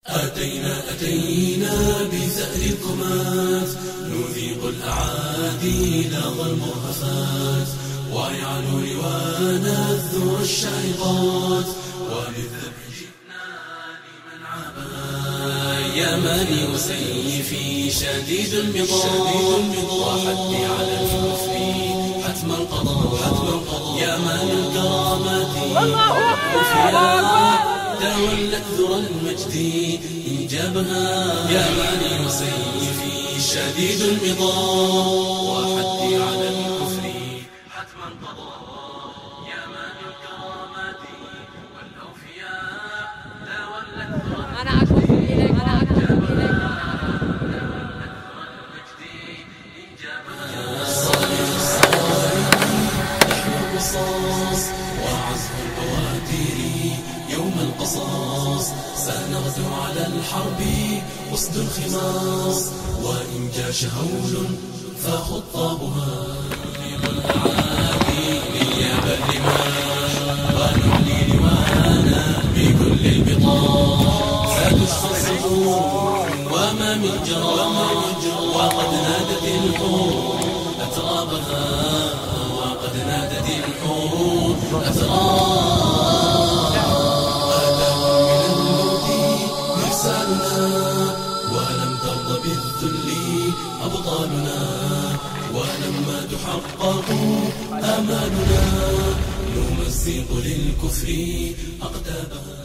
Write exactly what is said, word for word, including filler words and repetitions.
أتينا أتينا بثأر القمات نذيق الأعادي لظى المرهفات ويعلو لوانا الذرى الشاهقات وللذبح جئنا لمن عابها يا ماني وسيفي شديد البضاد وحدي على الكفر حتم القضاء حتم القضاء يا ماني الكرامات وفيها تولت ذرى المجد إنجابها يا ماني وسيفي شديد البضاد وحدي على الكفر حتم القضاء يا ماني الكرامات والأوفياء تولت ذرى أنا أشوف إليك أنا أكتب إليك يوم القصاص سنغدو على الحرب وسط الخماص وإن جاش هول فخطابها نذيق الأعادي لياب الرماح ونعلي لوانا بكل البطاح ستشفى الصدور وما من جرى وقد نادت الحور أترابها وقد نادت الحور أترابها ولم ترضى بالذل أبطالنا ولما تحقق آمالنا نمزق للكفر أقدابها.